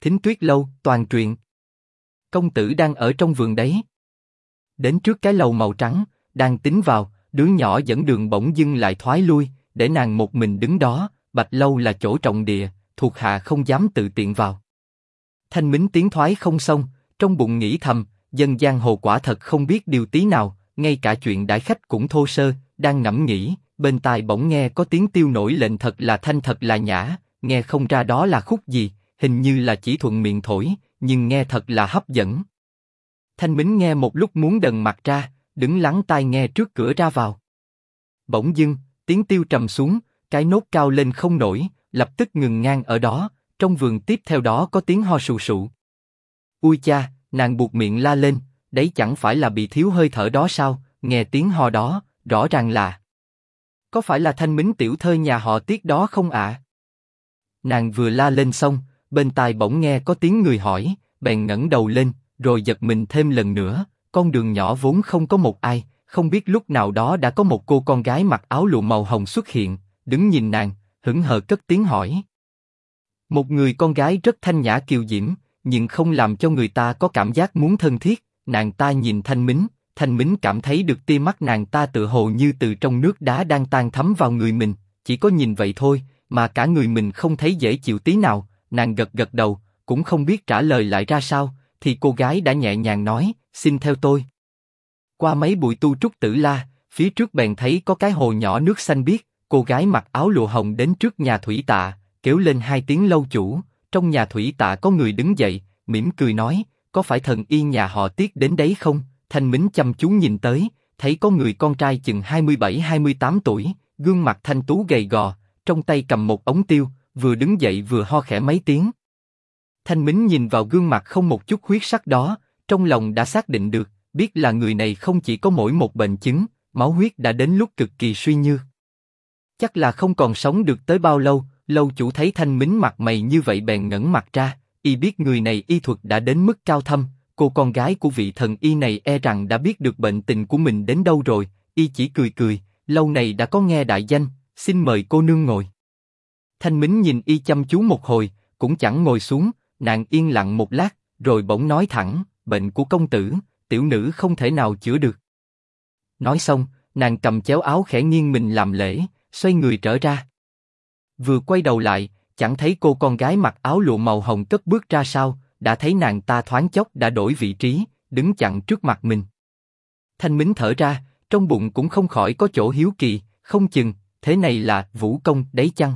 Thính Tuyết lâu, toàn truyện. Công tử đang ở trong vườn đấy. Đến trước cái lầu màu trắng, đang tính vào, đứa nhỏ dẫn đường bỗng dưng lại thoái lui, để nàng một mình đứng đó. Bạch lâu là chỗ trọng địa, thuộc hạ không dám tự tiện vào. Thanh Mính tiến thoái không xong, trong bụng nghĩ thầm, dân giang hồ quả thật không biết điều tí nào, ngay cả chuyện đãi khách cũng thô sơ. Đang ngẫm nghĩ, bên tai bỗng nghe có tiếng tiêu nổi lệnh thật là thanh thật là nhã, nghe không ra đó là khúc gì, hình như là chỉ thuận miệng thổi, nhưng nghe thật là hấp dẫn. Thanh Mính nghe một lúc muốn đần mặt ra, đứng lắng tai nghe trước cửa ra vào. Bỗng dưng, tiếng tiêu trầm xuống, cái nốt cao lên không nổi, lập tức ngừng ngang ở đó. Trong vườn tiếp theo đó có tiếng ho sù sụ. Ui cha, nàng buột miệng la lên, đấy chẳng phải là bị thiếu hơi thở đó sao? Nghe tiếng ho đó, rõ ràng là. Có phải là Thanh Mính tiểu thơ nhà họ Tiết đó không ạ? Nàng vừa la lên xong, bên tai bỗng nghe có tiếng người hỏi, bèn ngẩng đầu lên, rồi giật mình thêm lần nữa. Con đường nhỏ vốn không có một ai, không biết lúc nào đó đã có một cô con gái mặc áo lụa màu hồng xuất hiện, đứng nhìn nàng, hững hờ cất tiếng hỏi. Một người con gái rất thanh nhã kiều diễm, nhưng không làm cho người ta có cảm giác muốn thân thiết. Nàng ta nhìn Thanh Mính cảm thấy được tia mắt nàng ta tựa hồ như từ trong nước đá đang tan thấm vào người mình, chỉ có nhìn vậy thôi, mà cả người mình không thấy dễ chịu tí nào. Nàng gật gật đầu, cũng không biết trả lời lại ra sao, thì cô gái đã nhẹ nhàng nói, xin theo tôi. Qua mấy bụi tu trúc tử la, phía trước bèn thấy có cái hồ nhỏ nước xanh biếc. Cô gái mặc áo lụa hồng đến trước nhà thủy tạ, kêu lên hai tiếng lâu chủ. Trong nhà thủy tạ có người đứng dậy, mỉm cười nói, có phải thần y nhà họ Tiết đến đấy không? Thanh Mính chăm chú nhìn tới, thấy có người con trai chừng 27-28 tuổi, gương mặt thanh tú gầy gò, trong tay cầm một ống tiêu, vừa đứng dậy vừa ho khẽ mấy tiếng. Thanh Mính nhìn vào gương mặt không một chút huyết sắc đó, trong lòng đã xác định được, biết là người này không chỉ có mỗi một bệnh chứng, máu huyết đã đến lúc cực kỳ suy nhược. Chắc là không còn sống được tới bao lâu. Lâu chủ thấy Thanh Mính mặt mày như vậy bèn ngẩng mặt ra, y biết người này y thuật đã đến mức cao thâm. Cô con gái của vị thần y này e rằng đã biết được bệnh tình của mình đến đâu rồi, y chỉ cười cười, lâu này đã có nghe đại danh, xin mời cô nương ngồi. Thanh Mính nhìn y chăm chú một hồi, cũng chẳng ngồi xuống, nàng yên lặng một lát, rồi bỗng nói thẳng, bệnh của công tử, tiểu nữ không thể nào chữa được. Nói xong, nàng cầm chéo áo khẽ nghiêng mình làm lễ, xoay người trở ra. Vừa quay đầu lại, chẳng thấy cô con gái mặc áo lụa màu hồng cất bước ra sao, đã thấy nàng ta thoáng chốc đã đổi vị trí, đứng chặn trước mặt mình. Thanh Mính thở ra, trong bụng cũng không khỏi có chỗ hiếu kỳ, không chừng, thế này là vũ công đấy chăng?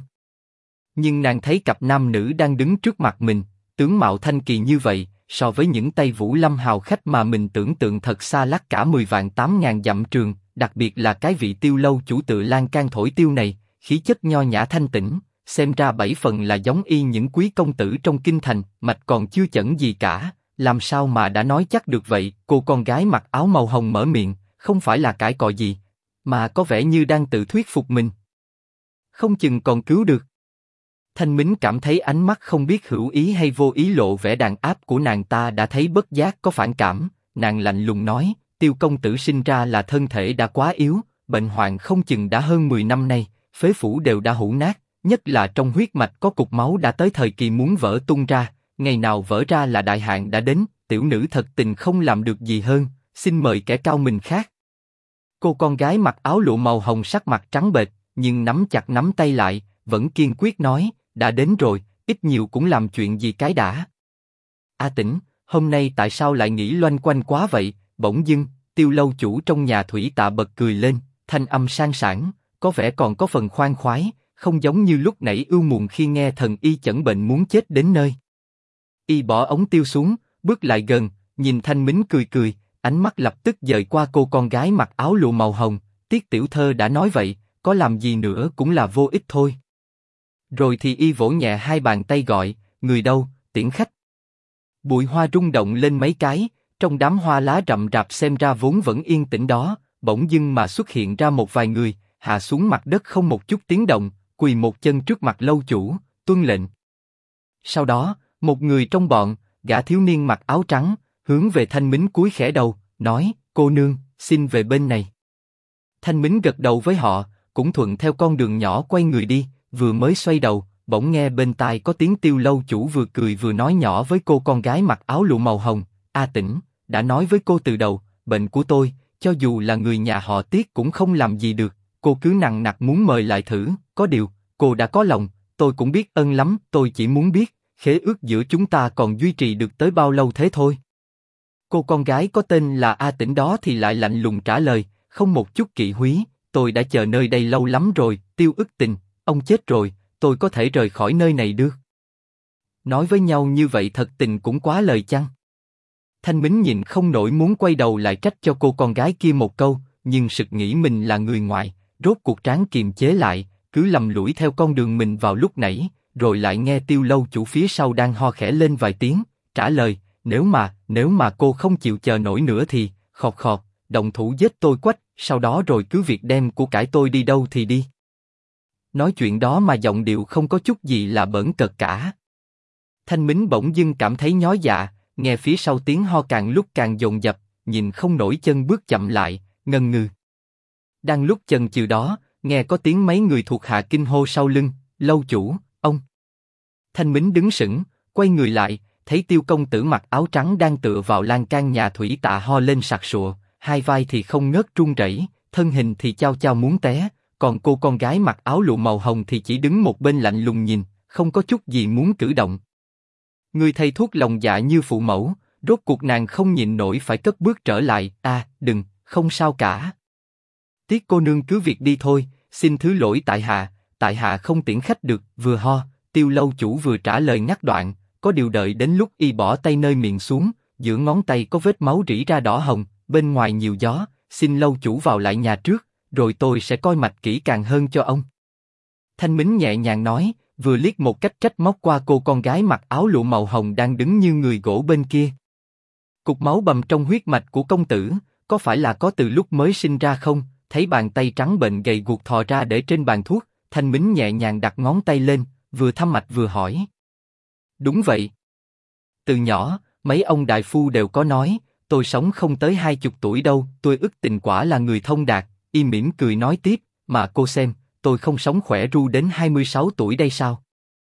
Nhưng nàng thấy cặp nam nữ đang đứng trước mặt mình, tướng mạo thanh kỳ như vậy, so với những tay vũ lâm hào khách mà mình tưởng tượng thật xa lắc cả 10 vạn 8 ngàn dặm trường, đặc biệt là cái vị tiêu lâu chủ tự lan can thổi tiêu này, khí chất nho nhã thanh tĩnh, xem ra 7 phần là giống y những quý công tử trong kinh thành, mạch còn chưa chẩn gì cả, làm sao mà đã nói chắc được vậy? Cô con gái mặc áo màu hồng mở miệng, không phải là cãi cọ gì, mà có vẻ như đang tự thuyết phục mình. Không chừng còn cứu được. Thanh Mính cảm thấy ánh mắt không biết hữu ý hay vô ý lộ vẻ đàn áp của nàng ta đã thấy bất giác có phản cảm, nàng lạnh lùng nói, Tiêu công tử sinh ra là thân thể đã quá yếu, bệnh hoạn không chừng đã hơn 10 năm nay, phế phủ đều đã hủ nát, nhất là trong huyết mạch có cục máu đã tới thời kỳ muốn vỡ tung ra, ngày nào vỡ ra là đại hạn đã đến, tiểu nữ thật tình không làm được gì hơn, xin mời kẻ cao mình khác. Cô con gái mặc áo lụa màu hồng sắc mặt trắng bệch, nhưng nắm chặt nắm tay lại, vẫn kiên quyết nói, đã đến rồi, ít nhiều cũng làm chuyện gì cái đã. A Tĩnh, hôm nay tại sao lại nghĩ loanh quanh quá vậy? Bỗng dưng, Tiêu lâu chủ trong nhà thủy tạ bật cười lên, thanh âm sang sảng, có vẻ còn có phần khoan khoái, không giống như lúc nãy ưu muộn khi nghe thần y chẩn bệnh muốn chết đến nơi. Y bỏ ống tiêu xuống, bước lại gần, nhìn Thanh Mính cười cười, ánh mắt lập tức dời qua cô con gái mặc áo lụa màu hồng. Tiết tiểu thơ đã nói vậy, có làm gì nữa cũng là vô ích thôi. Rồi thì y vỗ nhẹ hai bàn tay gọi, người đâu, tiễn khách. Bụi hoa rung động lên mấy cái, trong đám hoa lá rậm rạp xem ra vốn vẫn yên tĩnh đó, bỗng dưng mà xuất hiện ra một vài người, hạ xuống mặt đất không một chút tiếng động, quỳ một chân trước mặt lâu chủ, tuân lệnh. Sau đó, một người trong bọn, gã thiếu niên mặc áo trắng, hướng về Thanh Mính cúi khẽ đầu, nói, cô nương, xin về bên này. Thanh Mính gật đầu với họ, cũng thuận theo con đường nhỏ quay người đi, vừa mới xoay đầu, bỗng nghe bên tai có tiếng Tiêu lâu chủ vừa cười vừa nói nhỏ với cô con gái mặc áo lụa màu hồng, A Tĩnh, đã nói với cô từ đầu, bệnh của tôi, cho dù là người nhà họ Tiết cũng không làm gì được, cô cứ nằng nặc muốn mời lại thử, có điều, cô đã có lòng, tôi cũng biết ơn lắm, tôi chỉ muốn biết, khế ước giữa chúng ta còn duy trì được tới bao lâu thế thôi. Cô con gái có tên là A Tĩnh đó thì lại lạnh lùng trả lời, không một chút kỵ húy, tôi đã chờ nơi đây lâu lắm rồi, Tiêu Ức Tình, ông chết rồi, tôi có thể rời khỏi nơi này được. Nói với nhau như vậy thật tình cũng quá lời chăng? Thanh Mính nhìn không nổi muốn quay đầu lại trách cho cô con gái kia một câu, nhưng sực nghĩ mình là người ngoài, rốt cuộc ráng kiềm chế lại, cứ lầm lũi theo con đường mình vào lúc nãy, rồi lại nghe Tiêu lâu chủ phía sau đang ho khẽ lên vài tiếng, trả lời, nếu mà cô không chịu chờ nổi nữa thì, khọt khọt, động thủ giết tôi quách, sau đó rồi cứ việc đem của cải tôi đi đâu thì đi. Nói chuyện đó mà giọng điệu không có chút gì là bỡn cợt cả. Thanh Mính bỗng dưng cảm thấy nhói dạ, nghe phía sau tiếng ho càng lúc càng dồn dập, nhìn không nổi chân bước chậm lại, ngần ngừ. Đang lúc chần chừ đó, nghe có tiếng mấy người thuộc hạ kinh hô sau lưng, lâu chủ, ông. Thanh Mính đứng sững, quay người lại, thấy Tiêu công tử mặc áo trắng đang tựa vào lan can nhà thủy tạ ho lên sặc sụa, hai vai thì không ngớt run rẩy, thân hình thì chao chao muốn té, còn cô con gái mặc áo lụa màu hồng thì chỉ đứng một bên lạnh lùng nhìn, không có chút gì muốn cử động. Người thầy thuốc lòng dạ như phụ mẫu, rốt cuộc nàng không nhịn nổi phải cất bước trở lại, đừng, không sao cả. Tiết cô nương cứ việc đi thôi, xin thứ lỗi tại hạ không tiễn khách được, vừa ho, Tiêu lâu chủ vừa trả lời ngắt đoạn, có điều đợi đến lúc y bỏ tay nơi miệng xuống, giữa ngón tay có vết máu rỉ ra đỏ hồng, bên ngoài nhiều gió, xin lâu chủ vào lại nhà trước, rồi tôi sẽ coi mạch kỹ càng hơn cho ông. Thanh Mính nhẹ nhàng nói, vừa liếc một cách trách móc qua cô con gái mặc áo lụa màu hồng đang đứng như người gỗ bên kia. Cục máu bầm trong huyết mạch của công tử, có phải là có từ lúc mới sinh ra không? Thấy bàn tay trắng bệnh gầy guộc thò ra để trên bàn thuốc, Thanh Mính nhẹ nhàng đặt ngón tay lên, vừa thăm mạch vừa hỏi. Đúng vậy. Từ nhỏ, mấy ông đại phu đều có nói, tôi sống không tới 20 tuổi đâu, tôi Ức Tình quả là người thông đạt, y mỉm cười nói tiếp, mà cô xem, tôi không sống khỏe ru đến 26 tuổi đây sao?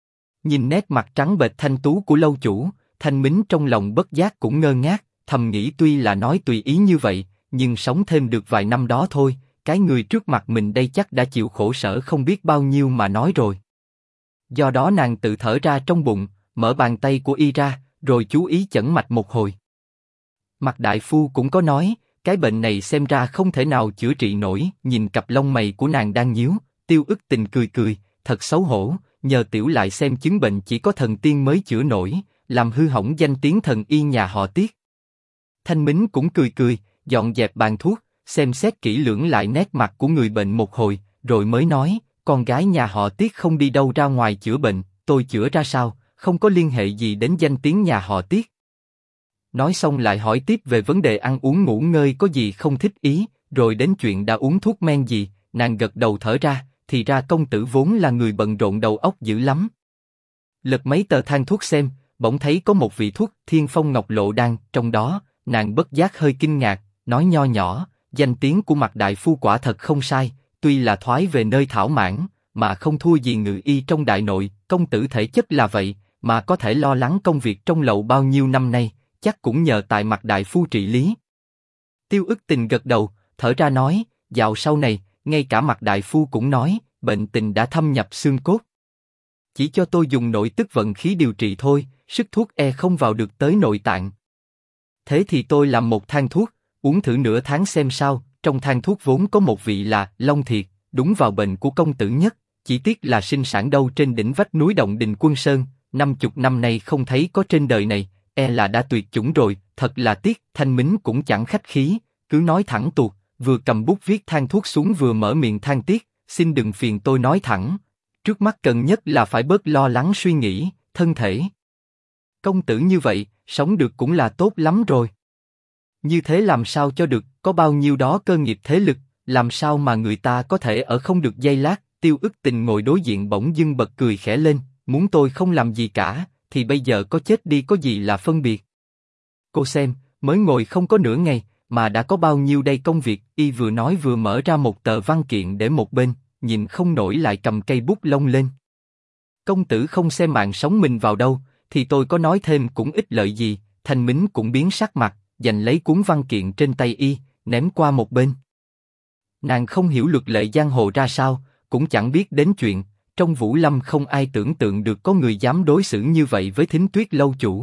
Nhìn nét mặt trắng bệch thanh tú của lâu chủ, Thanh Mính trong lòng bất giác cũng ngơ ngác, thầm nghĩ tuy là nói tùy ý như vậy, nhưng sống thêm được vài năm đó thôi, cái người trước mặt mình đây chắc đã chịu khổ sở không biết bao nhiêu mà nói rồi. Do đó nàng tự thở ra trong bụng, mở bàn tay của y ra, rồi chú ý chẩn mạch một hồi. Mạc đại phu cũng có nói, cái bệnh này xem ra không thể nào chữa trị nổi. Nhìn cặp lông mày của nàng đang nhíu, Tiêu Ức Tình cười cười, thật xấu hổ. Nhờ tiểu lại xem chứng bệnh chỉ có thần tiên mới chữa nổi, làm hư hỏng danh tiếng thần y nhà họ Tiết. Thanh Mính cũng cười cười, dọn dẹp bàn thuốc, xem xét kỹ lưỡng lại nét mặt của người bệnh một hồi, rồi mới nói, con gái nhà họ Tiết không đi đâu ra ngoài chữa bệnh, tôi chữa ra sao, không có liên hệ gì đến danh tiếng nhà họ Tiết. Nói xong lại hỏi tiếp về vấn đề ăn uống ngủ ngơi có gì không thích ý, rồi đến chuyện đã uống thuốc men gì, nàng gật đầu thở ra, thì ra công tử vốn là người bận rộn đầu óc dữ lắm. Lật mấy tờ thang thuốc xem, bỗng thấy có một vị thuốc Thiên Phong Ngọc Lộ Đan, trong đó, nàng bất giác hơi kinh ngạc, nói nho nhỏ, danh tiếng của Mạc đại phu quả thật không sai, tuy là thoái về nơi thảo mãn, mà không thua gì ngự y trong đại nội, công tử thể chất là vậy, mà có thể lo lắng công việc trong lầu bao nhiêu năm nay, chắc cũng nhờ tại Mạc đại phu trị lý. Tiêu Ức Tình gật đầu, thở ra nói, dạo sau này, ngay cả Mạc đại phu cũng nói, bệnh tình đã thâm nhập xương cốt. Chỉ cho tôi dùng nội tức vận khí điều trị thôi, sức thuốc không vào được tới nội tạng. Thế thì tôi làm một thang thuốc, uống thử nửa tháng xem sao. Trong thang thuốc vốn có một vị là Long Thiệt, đúng vào bệnh của công tử nhất, chỉ tiếc là sinh sản đâu trên đỉnh vách núi Động Đình Quân Sơn, 50 năm nay không thấy có trên đời này, là đã tuyệt chủng rồi, thật là tiếc. Thanh Mính cũng chẳng khách khí, cứ nói thẳng tuột, vừa cầm bút viết thang thuốc xuống vừa mở miệng than tiếc, xin đừng phiền tôi nói thẳng, trước mắt cần nhất là phải bớt lo lắng suy nghĩ, thân thể. Công tử như vậy, sống được cũng là tốt lắm rồi. Như thế làm sao cho được, có bao nhiêu đó cơ nghiệp thế lực, làm sao mà người ta có thể ở không được giây lát. Tiêu Ức Tình ngồi đối diện bỗng dưng bật cười khẽ lên, muốn tôi không làm gì cả, thì bây giờ có chết đi có gì là phân biệt. Cô xem, mới ngồi không có nửa ngày, mà đã có bao nhiêu đây công việc. Y vừa nói vừa mở ra một tờ văn kiện để một bên, nhìn không nổi lại cầm cây bút lông lên. Công tử không xem mạng sống mình vào đâu, thì tôi có nói thêm cũng ích lợi gì. Thanh Mính cũng biến sắc mặt, giành lấy cuốn văn kiện trên tay y, ném qua một bên. Nàng không hiểu luật lệ giang hồ ra sao, cũng chẳng biết đến chuyện, trong Vũ Lâm không ai tưởng tượng được có người dám đối xử như vậy với Thính Tuyết lâu chủ.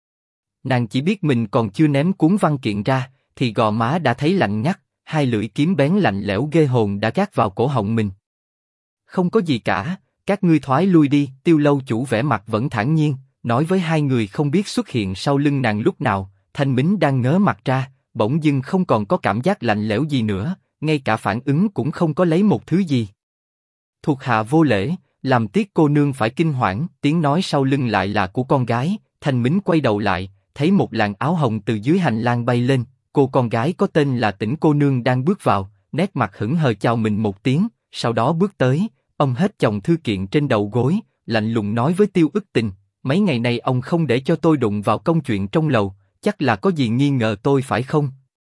Nàng chỉ biết mình còn chưa ném cuốn văn kiện ra, thì gò má đã thấy lạnh ngắt, hai lưỡi kiếm bén lạnh lẽo ghê hồn đã gác vào cổ họng mình. Không có gì cả, các ngươi thoái lui đi. Tiêu lâu chủ vẻ mặt vẫn thản nhiên, nói với hai người không biết xuất hiện sau lưng nàng lúc nào. Thanh Mính đang ngớ mặt ra, bỗng dưng không còn có cảm giác lạnh lẽo gì nữa, ngay cả phản ứng cũng không có lấy một thứ gì. Thuộc hạ vô lễ, làm tiếc cô nương phải kinh hoảng. Tiếng nói sau lưng lại là của con gái. Thanh Mính quay đầu lại, thấy một làn áo hồng từ dưới hành lang bay lên. Cô con gái có tên là Tĩnh cô nương đang bước vào, nét mặt hững hờ chào mình một tiếng, sau đó bước tới, ông hết chồng thư kiện trên đầu gối, lạnh lùng nói với Tiêu Ức Tình: mấy ngày nay ông không để cho tôi đụng vào công chuyện trong lầu, chắc là có gì nghi ngờ tôi phải không?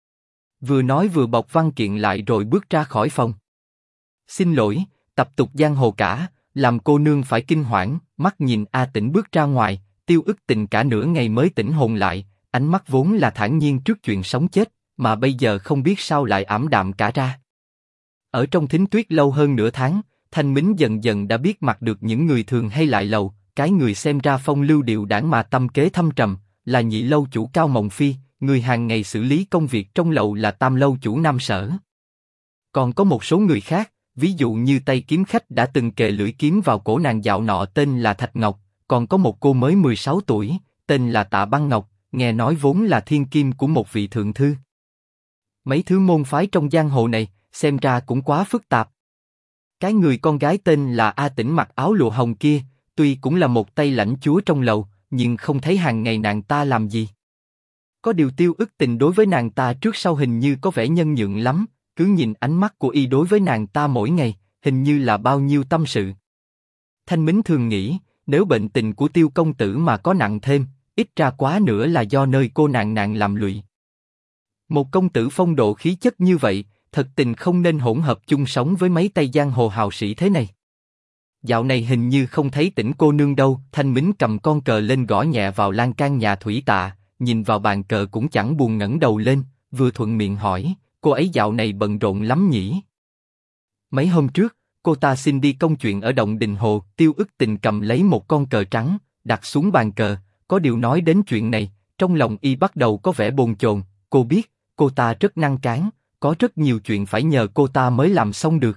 Vừa nói vừa bọc văn kiện lại rồi bước ra khỏi phòng. Xin lỗi, tập tục giang hồ cả, làm cô nương phải kinh hoảng. Mắt nhìn A Tĩnh bước ra ngoài, Tiêu Ức Tình cả nửa ngày mới tỉnh hồn lại, ánh mắt vốn là thản nhiên trước chuyện sống chết, mà bây giờ không biết sao lại ảm đạm cả ra. Ở trong Thính Tuyết lâu hơn nửa tháng, Thanh Mính dần dần đã biết mặt được những người thường hay lại lầu. Cái người xem ra phong lưu điệu đãng mà tâm kế thâm trầm là Nhị lâu chủ Cao Mộng Phi, người hàng ngày xử lý công việc trong lầu là Tam lâu chủ Nam Sở. Còn có một số người khác, ví dụ như tay kiếm khách đã từng kề lưỡi kiếm vào cổ nàng dạo nọ tên là Thạch Ngọc, còn có một cô mới 16 tuổi, tên là Tạ Băng Ngọc, nghe nói vốn là thiên kim của một vị thượng thư. Mấy thứ môn phái trong giang hồ này, xem ra cũng quá phức tạp. Cái người con gái tên là A Tĩnh mặc áo lụa hồng kia, tuy cũng là một tay lãnh chúa trong lầu, nhưng không thấy hàng ngày nàng ta làm gì. Có điều Tiêu Ức Tình đối với nàng ta trước sau hình như có vẻ nhân nhượng lắm, cứ nhìn ánh mắt của y đối với nàng ta mỗi ngày, hình như là bao nhiêu tâm sự. Thanh Mính thường nghĩ, nếu bệnh tình của Tiêu công tử mà có nặng thêm, ít ra quá nữa là do nơi cô nàng làm lụy. Một công tử phong độ khí chất như vậy, thật tình không nên hỗn hợp chung sống với mấy tay giang hồ hào sĩ thế này. Dạo này hình như không thấy Tĩnh cô nương đâu. Thanh Mính cầm con cờ lên gõ nhẹ vào lan can nhà Thủy Tạ, nhìn vào bàn cờ cũng chẳng buồn ngẩng đầu lên, vừa thuận miệng hỏi: cô ấy dạo này bận rộn lắm nhỉ? Mấy hôm trước, cô ta xin đi công chuyện ở Động Đình Hồ. Tiêu Ức Tình cầm lấy một con cờ trắng, đặt xuống bàn cờ. Có điều nói đến chuyện này, trong lòng y bắt đầu có vẻ bồn chồn. Cô biết, cô ta rất năng cán, có rất nhiều chuyện phải nhờ cô ta mới làm xong được.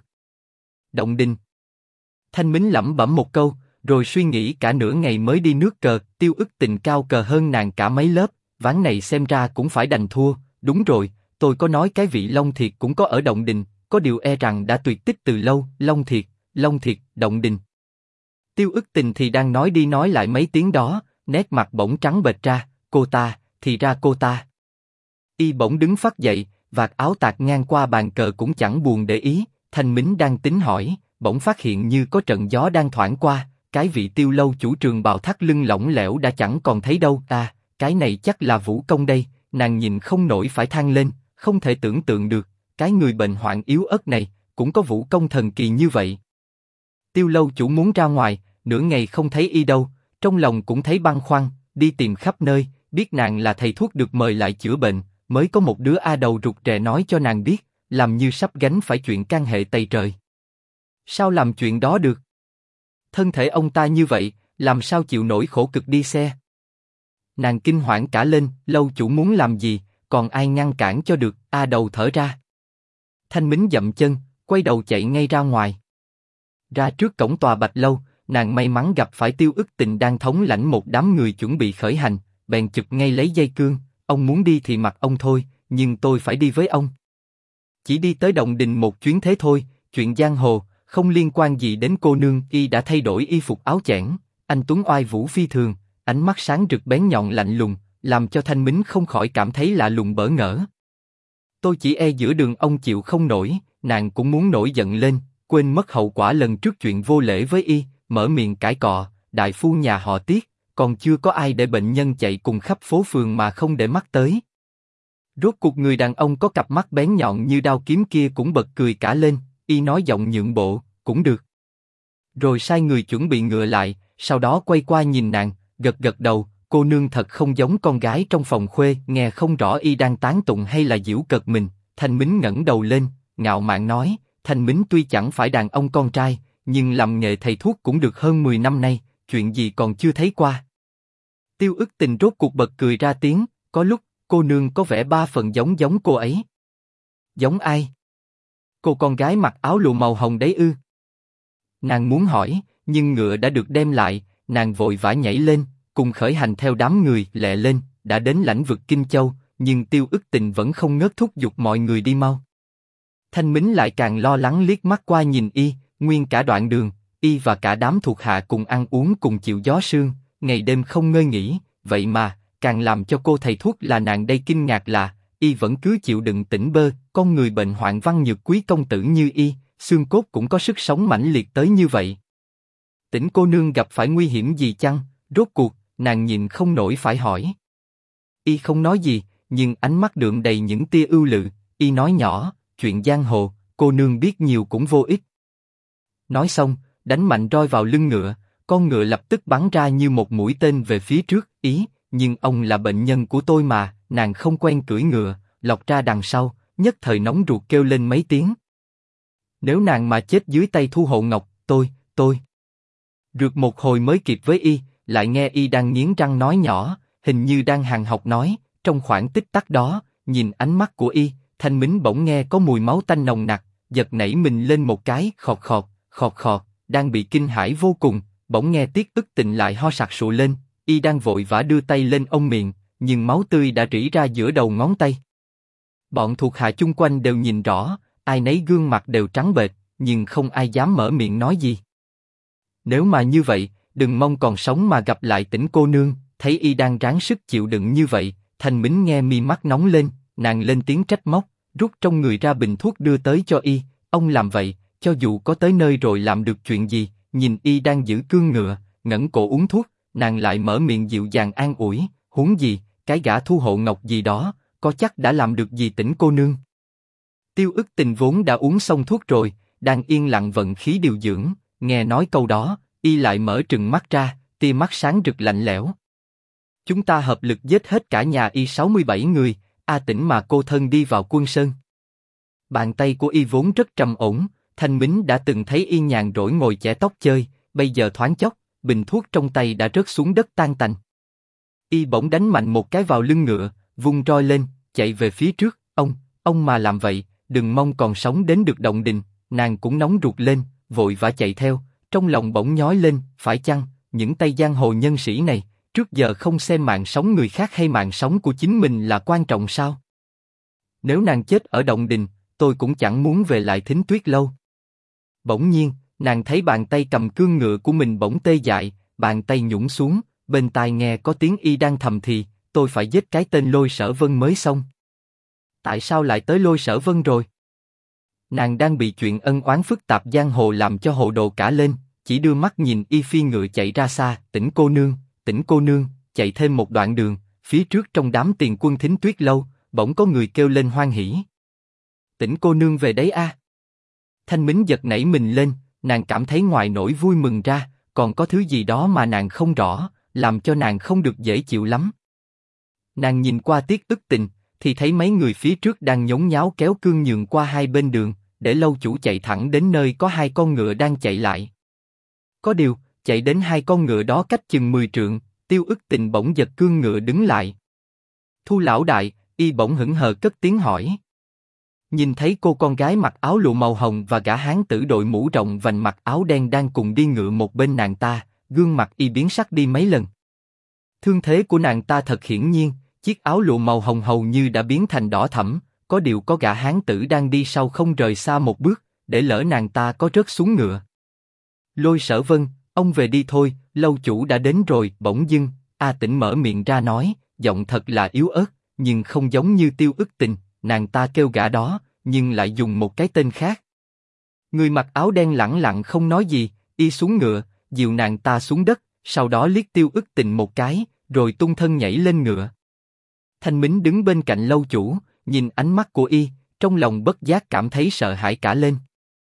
Động Đình. Thanh Mính lẩm bẩm một câu, rồi suy nghĩ cả nửa ngày mới đi nước cờ. Tiêu Ức Tình cao cờ hơn nàng cả mấy lớp, ván này xem ra cũng phải đành thua. Đúng rồi, tôi có nói cái vị Long Thiệt cũng có ở Động Đình, có điều e rằng đã tuyệt tích từ lâu. Long Thiệt, Động Đình. Tiêu Ức Tình thì đang nói đi nói lại mấy tiếng đó, nét mặt bỗng trắng bệch ra. Cô ta, thì ra cô ta. Y bỗng đứng phắt dậy, vạt áo tạt ngang qua bàn cờ cũng chẳng buồn để ý. Thanh Mính đang tính hỏi, bỗng phát hiện như có trận gió đang thoảng qua, cái vị Tiêu lâu chủ trường bào thắt lưng lỏng lẻo đã chẳng còn thấy đâu. Cái này chắc là Vũ Công đây. Nàng nhìn không nổi phải than lên, không thể tưởng tượng được, cái người bệnh hoạn yếu ớt này cũng có vũ công thần kỳ như vậy. Tiêu lâu chủ muốn ra ngoài, nửa ngày không thấy y đâu, trong lòng cũng thấy băn khoăn, đi tìm khắp nơi, biết nàng là thầy thuốc được mời lại chữa bệnh, mới có một đứa a đầu rụt rè nói cho nàng biết, làm như sắp gánh phải chuyện can hệ tày trời. Sao làm chuyện đó được? Thân thể ông ta như vậy, làm sao chịu nổi khổ cực đi xe? Nàng kinh hoảng cả lên, lâu chủ muốn làm gì, còn ai ngăn cản cho được? A đầu thở ra. Thanh Mính dậm chân, quay đầu chạy ngay ra ngoài. Ra trước cổng tòa Bạch lâu, nàng may mắn gặp phải Tiêu Ức Tình đang thống lãnh một đám người chuẩn bị khởi hành, bèn chụp ngay lấy dây cương. Ông muốn đi thì mặc ông thôi, nhưng tôi phải đi với ông. Chỉ đi tới Động Đình một chuyến thế thôi, chuyện giang hồ, không liên quan gì đến cô nương. Y đã thay đổi y phục áo chẽn, anh tuấn oai vũ phi thường, ánh mắt sáng rực bén nhọn lạnh lùng, làm cho Thanh Mính không khỏi cảm thấy lạ lùng bỡ ngỡ. Tôi chỉ e giữa đường ông chịu không nổi. Nàng cũng muốn nổi giận lên, quên mất hậu quả lần trước chuyện vô lễ với y, mở miệng cãi cọ. Đại phu nhà họ Tiết, còn chưa có ai để bệnh nhân chạy cùng khắp phố phường mà không để mắt tới. Rốt cuộc người đàn ông có cặp mắt bén nhọn như đao kiếm kia cũng bật cười cả lên. Y nói giọng nhượng bộ, cũng được. Rồi sai người chuẩn bị ngựa lại, sau đó quay qua nhìn nàng, gật gật đầu, cô nương thật không giống con gái trong phòng khuê, nghe không rõ y đang tán tụng hay là giễu cợt mình. Thanh Mính ngẩng đầu lên, ngạo mạn nói, Thanh Mính tuy chẳng phải đàn ông con trai, nhưng làm nghề thầy thuốc cũng được hơn 10 năm nay, chuyện gì còn chưa thấy qua. Tiêu Ức Tình rốt cuộc bật cười ra tiếng, có lúc, cô nương có vẻ ba phần giống giống cô ấy. Giống ai? Cô con gái mặc áo lụa màu hồng đấy ư? Nàng muốn hỏi, nhưng ngựa đã được đem lại, nàng vội vã nhảy lên, cùng khởi hành theo đám người lẹ lên, đã đến lãnh vực Kinh Châu, nhưng Tiêu Ức Tình vẫn không ngớt thúc giục mọi người đi mau. Thanh Mính lại càng lo lắng liếc mắt qua nhìn y, nguyên cả đoạn đường, y và cả đám thuộc hạ cùng ăn uống cùng chịu gió sương, ngày đêm không ngơi nghỉ, vậy mà, càng làm cho cô thầy thuốc là nàng đây kinh ngạc là, y vẫn cứ chịu đựng tỉnh bơ, con người bệnh hoạn văn nhược quý công tử như y, xương cốt cũng có sức sống mãnh liệt tới như vậy. Tỉnh cô nương gặp phải nguy hiểm gì chăng? Rốt cuộc, nàng nhìn không nổi phải hỏi. Y không nói gì, nhưng ánh mắt đượm đầy những tia ưu lự, y nói nhỏ, chuyện giang hồ, cô nương biết nhiều cũng vô ích. Nói xong, đánh mạnh roi vào lưng ngựa, con ngựa lập tức bắn ra như một mũi tên về phía trước, nhưng ông là bệnh nhân của tôi mà, nàng không quen cưỡi ngựa, lọc ra đằng sau, nhất thời nóng ruột kêu lên mấy tiếng. Nếu nàng mà chết dưới tay Thu Hộ Ngọc, tôi. Rượt một hồi mới kịp với y, lại nghe y đang nghiến răng nói nhỏ, hình như đang hàn học nói, trong khoảng tích tắc đó, nhìn ánh mắt của y, Thanh Mính bỗng nghe có mùi máu tanh nồng nặc, giật nảy mình lên một cái, khọt khọt, đang bị kinh hãi vô cùng, bỗng nghe Tiết Ức Tình lại ho sặc sụa lên, y đang vội vã đưa tay lên ông miệng, nhưng máu tươi đã rỉ ra giữa đầu ngón tay. Bọn thuộc hạ chung quanh đều nhìn rõ, ai nấy gương mặt đều trắng bệch, nhưng không ai dám mở miệng nói gì. Nếu mà như vậy, đừng mong còn sống mà gặp lại Tỉnh cô nương. Thấy y đang ráng sức chịu đựng như vậy, Thanh Mính nghe mi mắt nóng lên, nàng lên tiếng trách móc, rút trong người ra bình thuốc đưa tới cho y. Ông làm vậy, cho dù có tới nơi rồi làm được chuyện gì? Nhìn y đang giữ cương ngựa, ngẩng cổ uống thuốc, nàng lại mở miệng dịu dàng an ủi, huống gì, cái gã Thu Hộ Ngọc gì đó, có chắc đã làm được gì Tỉnh cô nương? Tiêu Ức Tình vốn đã uống xong thuốc rồi, đang yên lặng vận khí điều dưỡng, nghe nói câu đó, y lại mở trừng mắt ra, tia mắt sáng rực lạnh lẽo. Chúng ta hợp lực giết hết cả nhà y 67 người, A Tĩnh mà cô thân đi vào Quân Sơn. Bàn tay của y vốn rất trầm ổn, Thanh Mính đã từng thấy y nhàn rỗi ngồi chẻ tóc chơi, bây giờ thoáng chốc, bình thuốc trong tay đã rớt xuống đất tan tành. Y bỗng đánh mạnh một cái vào lưng ngựa, vung roi lên, chạy về phía trước. Ông mà làm vậy, đừng mong còn sống đến được Động Đình. Nàng cũng nóng ruột lên, vội vã chạy theo, trong lòng bỗng nhói lên, phải chăng những tay giang hồ nhân sĩ này trước giờ không xem mạng sống người khác hay mạng sống của chính mình là quan trọng sao? Nếu nàng chết ở Động Đình, tôi cũng chẳng muốn về lại Thính Tuyết Lâu. Bỗng nhiên, nàng thấy bàn tay cầm cương ngựa của mình bỗng tê dại, bàn tay nhũn xuống, bên tai nghe có tiếng y đang thầm thì, tôi phải giết cái tên Lôi Sở Vân mới xong. Tại sao lại tới Lôi Sở Vân rồi? Nàng đang bị chuyện ân oán phức tạp giang hồ làm cho hồ đồ cả lên, chỉ đưa mắt nhìn y phi ngựa chạy ra xa, Tỉnh cô nương, chạy thêm một đoạn đường, phía trước trong đám tiền quân Thính Tuyết Lâu, bỗng có người kêu lên hoan hỉ. Tỉnh cô nương về đấy a. Thanh Mính giật nảy mình lên, nàng cảm thấy ngoài nỗi vui mừng ra, còn có thứ gì đó mà nàng không rõ, làm cho nàng không được dễ chịu lắm. Nàng nhìn qua Tiết Ức Tình, thì thấy mấy người phía trước đang nhốn nháo kéo cương nhường qua hai bên đường, để lâu chủ chạy thẳng đến nơi có hai con ngựa đang chạy lại. Có điều, chạy đến hai con ngựa đó cách chừng 10 trượng, Tiêu Ức Tình bỗng giật cương ngựa đứng lại. Thu lão đại, y bỗng hững hờ cất tiếng hỏi. Nhìn thấy cô con gái mặc áo lụa màu hồng và gã hán tử đội mũ rộng vành mặc áo đen đang cùng đi ngựa một bên nàng ta, gương mặt y biến sắc đi mấy lần. Thương thế của nàng ta thật hiển nhiên, chiếc áo lụa màu hồng hầu như đã biến thành đỏ thẫm, có điều có gã hán tử đang đi sau không rời xa một bước, để lỡ nàng ta có rớt xuống ngựa. Lôi Sở Vân, ông về đi thôi, lâu chủ đã đến rồi. Bỗng dưng, A Tĩnh mở miệng ra nói, giọng thật là yếu ớt, nhưng không giống như Tiêu Ức Tình, nàng ta kêu gã đó, nhưng lại dùng một cái tên khác. Người mặc áo đen lẳng lặng không nói gì, y xuống ngựa, dìu nàng ta xuống đất, sau đó liếc Tiêu Ức Tình một cái, rồi tung thân nhảy lên ngựa. Thanh Mính đứng bên cạnh lâu chủ, nhìn ánh mắt của y, trong lòng bất giác cảm thấy sợ hãi cả lên.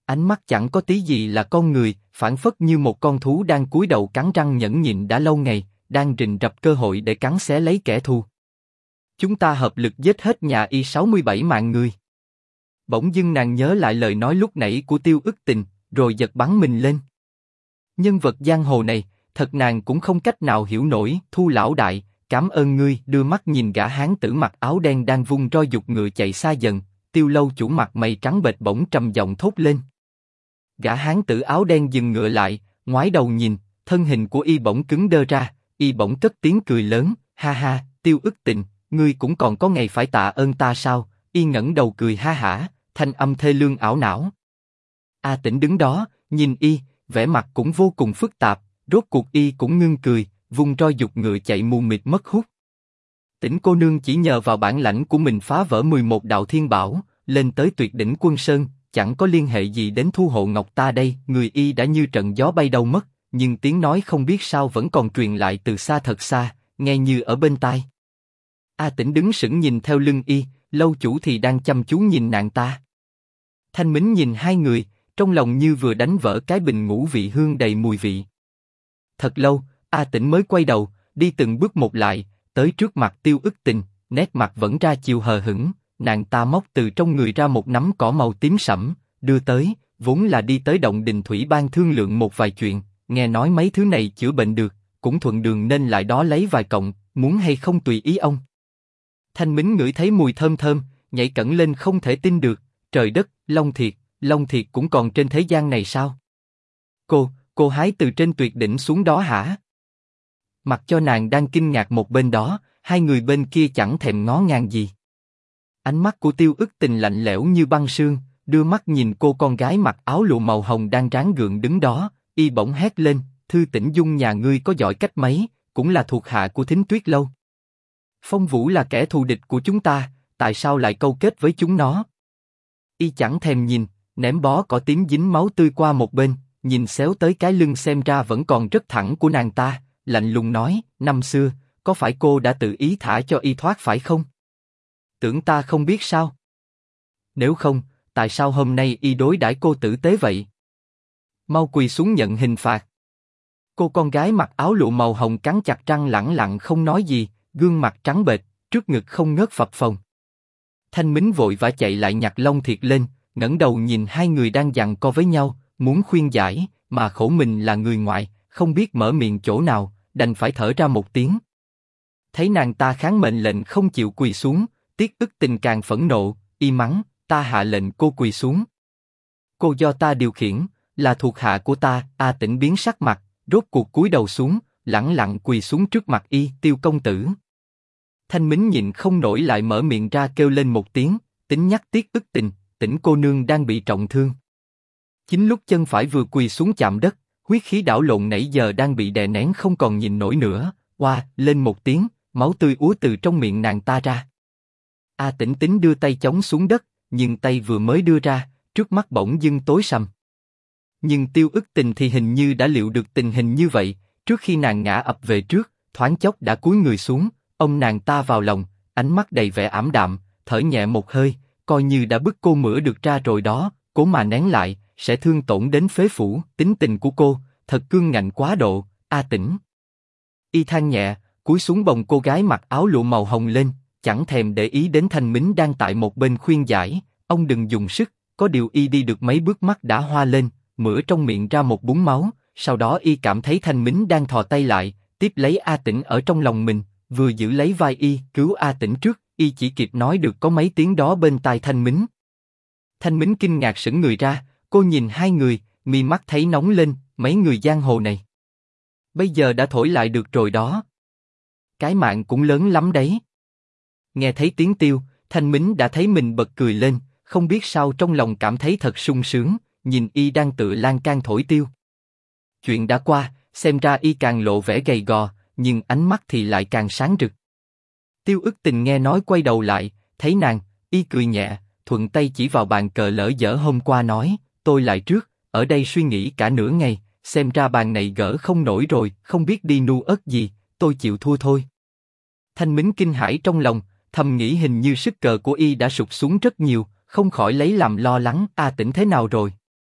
Ánh mắt chẳng có tí gì là con người, phảng phất như một con thú đang cúi đầu cắn răng nhẫn nhịn đã lâu ngày, đang rình rập cơ hội để cắn xé lấy kẻ thù. Chúng ta hợp lực giết hết nhà Y 67 mạng người. Bỗng dưng nàng nhớ lại lời nói lúc nãy của Tiêu Ức Tình, rồi giật bắn mình lên. Nhân vật giang hồ này, thật nàng cũng không cách nào hiểu nổi. Thu lão đại, cảm ơn ngươi. Đưa mắt nhìn gã hán tử mặc áo đen đang vung roi giục ngựa chạy xa dần. Tiêu lâu chủ mặt mày trắng bệch bỗng trầm giọng thốt lên. Gã hán tử áo đen dừng ngựa lại, ngoái đầu nhìn, thân hình của y bỗng cứng đơ ra, y bỗng cất tiếng cười lớn, ha ha, Tiêu Ức Tình, ngươi cũng còn có ngày phải tạ ơn ta sao? Y ngẩng đầu cười ha hả, thanh âm thê lương ảo não. A Tĩnh đứng đó, nhìn y, vẻ mặt cũng vô cùng phức tạp, rốt cuộc y cũng ngưng cười, vung roi giục ngựa chạy mù mịt mất hút. Tĩnh cô nương chỉ nhờ vào bản lãnh của mình phá vỡ 11 đạo thiên bảo, lên tới tuyệt đỉnh quân sơn, chẳng có liên hệ gì đến Thu Hộ Ngọc ta đây. Người y đã như trận gió bay đâu mất, nhưng tiếng nói không biết sao vẫn còn truyền lại từ xa thật xa, nghe như ở bên tai. A Tĩnh đứng sững nhìn theo lưng y, lâu chủ thì đang chăm chú nhìn nàng ta. Thanh Mính nhìn hai người, trong lòng như vừa đánh vỡ cái bình ngũ vị hương đầy mùi vị. Thật lâu, A Tĩnh mới quay đầu, đi từng bước một lại, tới trước mặt Tiêu Ức Tình, nét mặt vẫn ra chiều hờ hững. Nàng ta móc từ trong người ra một nắm cỏ màu tím sẫm, đưa tới, vốn là đi tới động đình thủy ban thương lượng một vài chuyện, nghe nói mấy thứ này chữa bệnh được, cũng thuận đường nên lại đó lấy vài cọng, muốn hay không tùy ý ông. Thanh Mính ngửi thấy mùi thơm thơm, nhảy cẫng lên không thể tin được, trời đất, Long Thiệt cũng còn trên thế gian này sao? Cô hái từ trên tuyệt đỉnh xuống đó hả? Mặc cho nàng đang kinh ngạc một bên đó, hai người bên kia chẳng thèm ngó ngàng gì. Ánh mắt của Tiêu Ức Tình lạnh lẽo như băng sương, đưa mắt nhìn cô con gái mặc áo lụa màu hồng đang ráng gượng đứng đó, y bỗng hét lên, Thư Tĩnh Dung nhà ngươi có giỏi cách mấy, cũng là thuộc hạ của Thính Tuyết lâu. Phong Vũ là kẻ thù địch của chúng ta, tại sao lại câu kết với chúng nó? Y chẳng thèm nhìn, ném bó cỏ tím dính máu tươi qua một bên, nhìn xéo tới cái lưng xem ra vẫn còn rất thẳng của nàng ta, lạnh lùng nói, năm xưa, có phải cô đã tự ý thả cho y thoát phải không? Tưởng ta không biết sao? Nếu không, tại sao hôm nay y đối đãi cô tử tế vậy? Mau quỳ xuống nhận hình phạt. Cô con gái mặc áo lụa màu hồng cắn chặt răng lẳng lặng không nói gì, gương mặt trắng bệch, trước ngực không ngớt phập phồng. Thanh Mính vội vã chạy lại nhặt Long Thiệt lên, ngẩng đầu nhìn hai người đang giằng co với nhau, muốn khuyên giải, mà khổ mình là người ngoại, không biết mở miệng chỗ nào, đành phải thở ra một tiếng. Thấy nàng ta kháng mệnh lệnh không chịu quỳ xuống, Tiết Ức Tình càng phẫn nộ, y mắng, ta hạ lệnh cô quỳ xuống. Cô do ta điều khiển, là thuộc hạ của ta. A Tĩnh biến sắc mặt, rốt cuộc cúi đầu xuống, lẳng lặng quỳ xuống trước mặt y, Tiêu công tử. Thanh Mính nhịn không nổi lại mở miệng ra kêu lên một tiếng, tính nhắc Tiết Ức Tình, Tĩnh cô nương đang bị trọng thương. Chính lúc chân phải vừa quỳ xuống chạm đất, huyết khí đảo lộn nãy giờ đang bị đè nén không còn nhìn nổi nữa, oa lên một tiếng, máu tươi úa từ trong miệng nàng ta ra. A Tĩnh tính đưa tay chống xuống đất, nhưng tay vừa mới đưa ra, trước mắt bỗng dưng tối sầm. Nhưng Tiêu Ức Tình thì hình như đã liệu được tình hình như vậy, trước khi nàng ngã ập về trước, thoáng chốc đã cúi người xuống, ôm nàng ta vào lòng, ánh mắt đầy vẻ ảm đạm, thở nhẹ một hơi, coi như đã bức cô mửa được ra rồi đó, cố mà nén lại, sẽ thương tổn đến phế phủ. Tính tình của cô, thật cương ngạnh quá độ, A Tĩnh. Y than nhẹ, cúi xuống bồng cô gái mặc áo lụa màu hồng lên, chẳng thèm để ý đến Thanh Mính đang tại một bên khuyên giải, ông đừng dùng sức. Có điều y đi được mấy bước mắt đã hoa lên, mửa trong miệng ra một búng máu, sau đó y cảm thấy Thanh Mính đang thò tay lại, tiếp lấy A Tĩnh ở trong lòng mình, vừa giữ lấy vai y, cứu A Tĩnh trước, y chỉ kịp nói được có mấy tiếng đó bên tai Thanh Mính. Thanh Mính kinh ngạc sững người ra, cô nhìn hai người, mi mắt thấy nóng lên, mấy người giang hồ này. Bây giờ đã thổi lại được rồi đó. Cái mạng cũng lớn lắm đấy. Nghe thấy tiếng Tiêu, Thanh Mính đã thấy mình bật cười lên, không biết sao trong lòng cảm thấy thật sung sướng, nhìn y đang tựa lan can thổi tiêu. Chuyện đã qua, xem ra y càng lộ vẻ gầy gò, nhưng ánh mắt thì lại càng sáng rực. Tiêu Ức Tình nghe nói quay đầu lại, thấy nàng, y cười nhẹ, thuận tay chỉ vào bàn cờ lỡ dở hôm qua nói, tôi lại trước, ở đây suy nghĩ cả nửa ngày, xem ra bàn này gỡ không nổi rồi, không biết đi nu ớt gì, tôi chịu thua thôi. Thanh Mính kinh hãi trong lòng, thầm nghĩ hình như sức cờ của y đã sụt xuống rất nhiều, không khỏi lấy làm lo lắng. A Tĩnh thế nào rồi?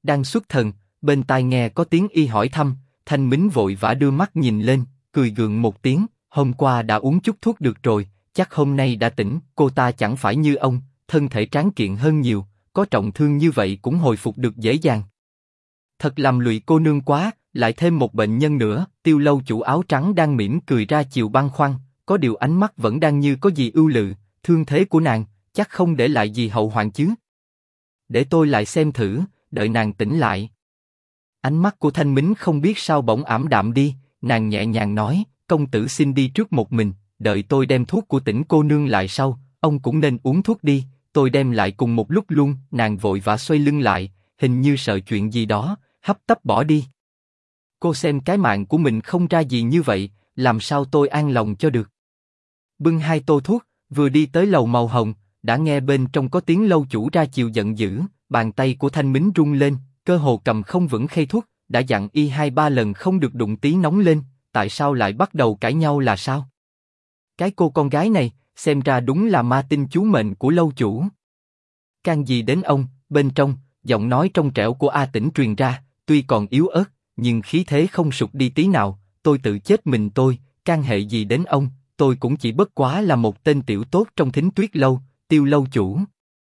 Đang xuất thần, bên tai nghe có tiếng y hỏi thăm, Thanh Mính vội vã đưa mắt nhìn lên, cười gượng một tiếng, hôm qua đã uống chút thuốc được rồi, chắc hôm nay đã tỉnh. Cô ta chẳng phải như ông, thân thể tráng kiện hơn nhiều, có trọng thương như vậy cũng hồi phục được dễ dàng. Thật làm lụy cô nương quá, lại thêm một bệnh nhân nữa. Tiêu lâu chủ áo trắng đang mỉm cười ra chiều băn khoăn, có điều ánh mắt vẫn đang như có gì ưu lự. Thương thế của nàng, chắc không để lại gì hậu hoạn chứ? Để tôi lại xem thử, đợi nàng tỉnh lại. Ánh mắt của Thanh Mính không biết sao bỗng ảm đạm đi, nàng nhẹ nhàng nói, công tử xin đi trước một mình, đợi tôi đem thuốc của Tĩnh cô nương lại sau, ông cũng nên uống thuốc đi, tôi đem lại cùng một lúc luôn. Nàng vội vã xoay lưng lại, hình như sợ chuyện gì đó, hấp tấp bỏ đi. Cô xem cái mạng của mình không ra gì như vậy, làm sao tôi an lòng cho được. Bưng 2 tô thuốc, vừa đi tới lầu màu hồng, đã nghe bên trong có tiếng lâu chủ ra chiều giận dữ, bàn tay của Thanh Mính rung lên, cơ hồ cầm không vững khay thuốc, đã dặn y 2-3 lần không được đụng tí nóng lên, tại sao lại bắt đầu cãi nhau là sao? Cái cô con gái này, xem ra đúng là ma tinh chú mệnh của lâu chủ. Can gì đến ông? Bên trong, giọng nói trong trẻo của A Tĩnh truyền ra, tuy còn yếu ớt, nhưng khí thế không sụt đi tí nào. Tôi tự chết mình tôi, can hệ gì đến ông? Tôi cũng chỉ bất quá là một tên tiểu tốt trong Thính Tuyết lâu, Tiêu lâu chủ.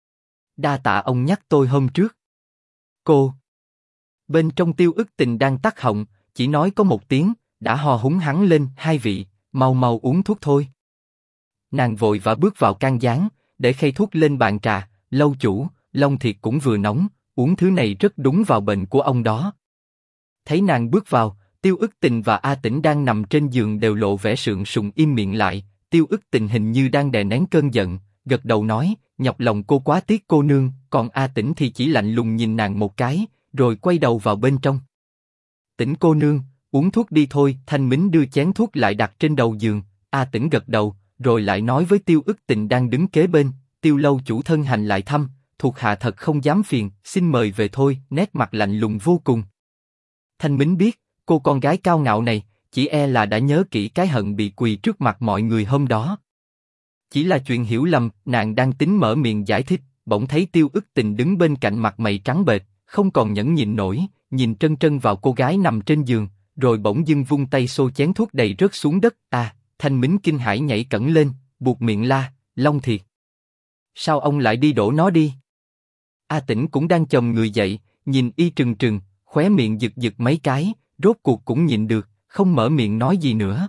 Đa tạ ông nhắc tôi hôm trước. Cô. Bên trong Tiêu Ức Tình đang tắc họng, chỉ nói có một tiếng, đã hò húng hắn lên. 2 vị, mau mau uống thuốc thôi. Nàng vội vã bước vào can gián, để khay thuốc lên bàn trà. Lâu chủ, Long Thiệt cũng vừa nóng, uống thứ này rất đúng vào bệnh của ông đó. Thấy nàng bước vào, Tiêu Ức Tình và A Tĩnh đang nằm trên giường đều lộ vẻ sượng sùng im miệng lại. Tiêu Ức Tình hình như đang đè nén cơn giận, gật đầu nói, nhọc lòng cô quá tiếc cô nương. Còn A Tĩnh thì chỉ lạnh lùng nhìn nàng một cái, rồi quay đầu vào bên trong. Tĩnh cô nương, uống thuốc đi thôi. Thanh Mính đưa chén thuốc lại đặt trên đầu giường. A Tĩnh gật đầu, rồi lại nói với Tiêu Ức Tình đang đứng kế bên, Tiêu lâu chủ thân hành lại thăm, thuộc hạ thật không dám phiền, xin mời về thôi. Nét mặt lạnh lùng vô cùng. Thanh Mính biết, cô con gái cao ngạo này, chỉ e là đã nhớ kỹ cái hận bị quỳ trước mặt mọi người hôm đó. Chỉ là chuyện hiểu lầm, nàng đang tính mở miệng giải thích, bỗng thấy Tiêu Ức Tình đứng bên cạnh mặt mày trắng bệch, không còn nhẫn nhịn nổi, nhìn trân trân vào cô gái nằm trên giường, rồi bỗng dưng vung tay xô chén thuốc đầy rớt xuống đất. Thanh Mính kinh hãi nhảy cẫng lên, buột miệng la, Long Thiệt. Sao ông lại đi đổ nó đi? A Tĩnh cũng đang chồm người dậy, nhìn y trừng trừng, khóe miệng giật giật mấy cái, rốt cuộc cũng nhịn được, không mở miệng nói gì nữa.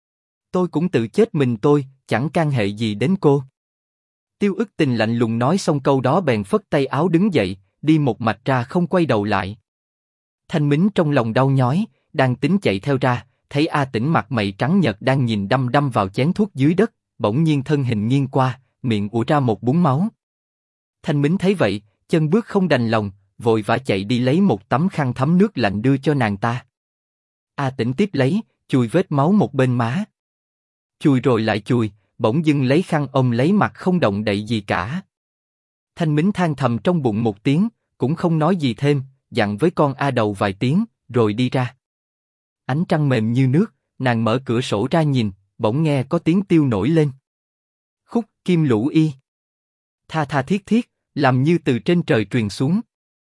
Tôi cũng tự chết mình tôi, chẳng can hệ gì đến cô. Tiêu Ức Tình lạnh lùng nói xong câu đó bèn phất tay áo đứng dậy, đi một mạch ra không quay đầu lại. Thanh Mính trong lòng đau nhói, đang tính chạy theo ra, thấy A Tĩnh mặt mày trắng nhợt đang nhìn đăm đăm vào chén thuốc dưới đất, bỗng nhiên thân hình nghiêng qua, miệng ùa ra một búng máu. Thanh Mính thấy vậy, chân bước không đành lòng, vội vã chạy đi lấy một tấm khăn thấm nước lạnh đưa cho nàng ta. A Tĩnh tiếp lấy, chùi vết máu một bên má. Chùi rồi lại chùi, bỗng dưng lấy khăn ôm lấy mặt không động đậy gì cả. Thanh Mính than thầm trong bụng một tiếng, cũng không nói gì thêm, dặn với con A Đầu vài tiếng, rồi đi ra. Ánh trăng mềm như nước, nàng mở cửa sổ ra nhìn, bỗng nghe có tiếng tiêu nổi lên. Khúc Kim Lũ Y. Tha tha thiết thiết, làm như từ trên trời truyền xuống.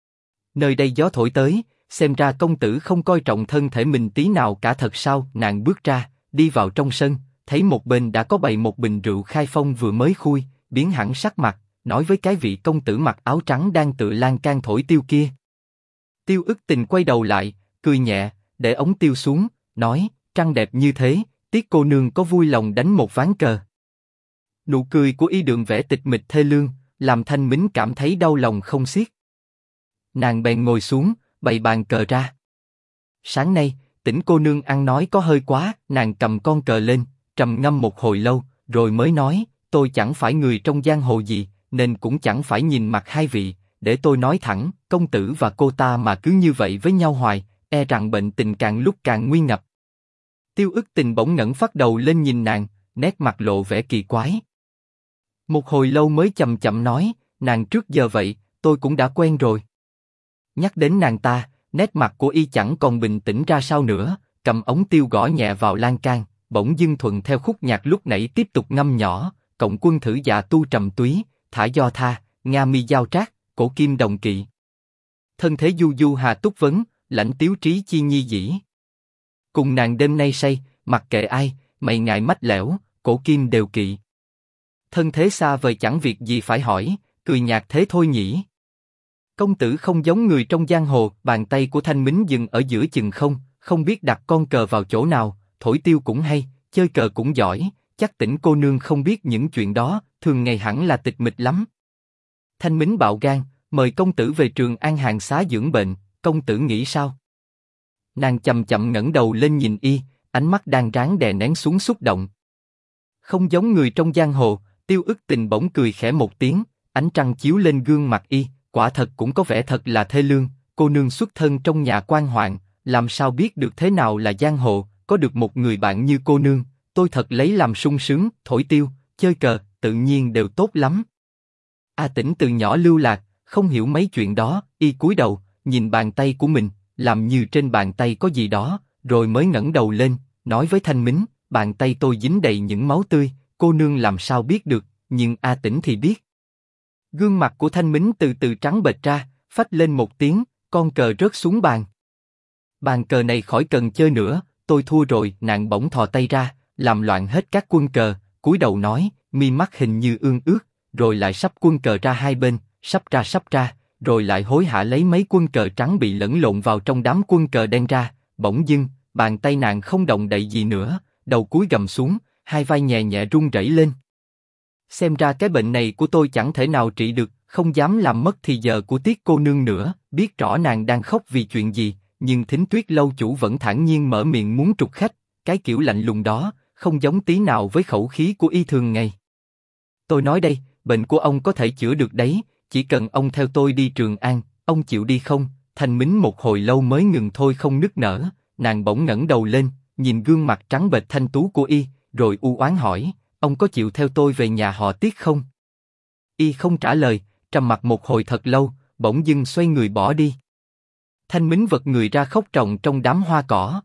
Nơi đây gió thổi tới, xem ra công tử không coi trọng thân thể mình tí nào cả thật sao? Nàng bước ra, đi vào trong sân, thấy một bên đã có bày một bình rượu khai phong vừa mới khui, biến hẳn sắc mặt, nói với cái vị công tử mặc áo trắng đang tựa lan can thổi tiêu kia. Tiêu Ức Tình quay đầu lại, cười nhẹ, để ống tiêu xuống, nói, trăng đẹp như thế, tiếc cô nương có vui lòng đánh một ván cờ. Nụ cười của y đường vẽ tịch mịch thê lương, làm Thanh Mính cảm thấy đau lòng không xiết. Nàng bèn ngồi xuống, bày bàn cờ ra. Sáng nay, Tĩnh cô nương ăn nói có hơi quá, nàng cầm con cờ lên, trầm ngâm một hồi lâu, rồi mới nói, tôi chẳng phải người trong giang hồ gì, nên cũng chẳng phải nhìn mặt 2 vị, để tôi nói thẳng, công tử và cô ta mà cứ như vậy với nhau hoài, e rằng bệnh tình càng lúc càng nguy ngập. Tiêu Ức Tình bỗng ngẩng phát đầu lên nhìn nàng, nét mặt lộ vẻ kỳ quái. Một hồi lâu mới chậm chậm nói, nàng trước giờ vậy, tôi cũng đã quen rồi. Nhắc đến nàng ta, nét mặt của y chẳng còn bình tĩnh ra sao nữa, cầm ống tiêu gõ nhẹ vào lan can, bỗng dưng thuận theo khúc nhạc lúc nãy tiếp tục ngâm nhỏ, cộng quân thử dạ tu trầm túy, thả do tha, nga mi giao trác, cổ kim đồng kỵ. thân thế du du hà túc vấn, lãnh tiếu trí chi nhi dĩ. Cùng nàng đêm nay say, mặc kệ ai, mày ngại mách lẻo, cổ kim đều kỵ. Thân thế xa vời chẳng việc gì phải hỏi, cười nhạt thế thôi nhỉ. Công tử không giống người trong giang hồ, bàn tay của Thanh Mính dừng ở giữa chừng không biết đặt con cờ vào chỗ nào, thổi tiêu cũng hay, chơi cờ cũng giỏi, chắc Tĩnh cô nương không biết những chuyện đó, thường ngày hẳn là tịch mịch lắm. Thanh Mính bạo gan, mời công tử về Trường An hàng xá dưỡng bệnh, công tử nghĩ sao? Nàng chậm chậm ngẩng đầu lên nhìn y, ánh mắt đang ráng đè nén xuống xúc động. Không giống người trong giang hồ, Tiêu Ức Tình bỗng cười khẽ một tiếng, ánh trăng chiếu lên gương mặt y, quả thật cũng có vẻ thật là thê lương. Cô nương xuất thân trong nhà quan hoạn, làm sao biết được thế nào là giang hồ? Có được một người bạn như cô nương, tôi thật lấy làm sung sướng. Thổi tiêu, chơi cờ, tự nhiên đều tốt lắm. A Tĩnh từ nhỏ lưu lạc, không hiểu mấy chuyện đó. Y cúi đầu, nhìn bàn tay của mình, làm như trên bàn tay có gì đó, rồi mới ngẩng đầu lên, nói với Thanh Mính, bàn tay tôi dính đầy những máu tươi, cô nương làm sao biết được? Nhưng A Tĩnh thì biết. Gương mặt của Thanh Mính từ từ trắng bệch ra, phách lên một tiếng, con cờ rớt xuống bàn. Bàn cờ này khỏi cần chơi nữa, tôi thua rồi. Nàng bỗng thò tay ra, làm loạn hết các quân cờ, cúi đầu nói, mi mắt hình như ương ướt, rồi lại sắp quân cờ ra hai bên, sắp ra, rồi lại hối hả lấy mấy quân cờ trắng bị lẫn lộn vào trong đám quân cờ đen ra. Bỗng dưng, bàn tay nàng không động đậy gì nữa, đầu cúi gầm xuống, hai vai nhẹ nhẹ run rẩy lên. Xem ra cái bệnh này của tôi chẳng thể nào trị được, không dám làm mất thì giờ của Tiết cô nương nữa. Biết rõ nàng đang khóc vì chuyện gì, nhưng Thính Tuyết lâu chủ vẫn thản nhiên mở miệng muốn trục khách, cái kiểu lạnh lùng đó, không giống tí nào với khẩu khí của y thường ngày. Tôi nói đây, bệnh của ông có thể chữa được đấy, chỉ cần ông theo tôi đi Trường An, ông chịu đi không? Thanh Mính một hồi lâu mới ngừng thôi không nức nở, nàng bỗng ngẩng đầu lên, nhìn gương mặt trắng bệch thanh tú của y, rồi u oán hỏi, ông có chịu theo tôi về nhà họ Tiết không? Y không trả lời, trầm mặc một hồi thật lâu, bỗng dưng xoay người bỏ đi. Thanh Mính vật người ra khóc ròng trong đám hoa cỏ.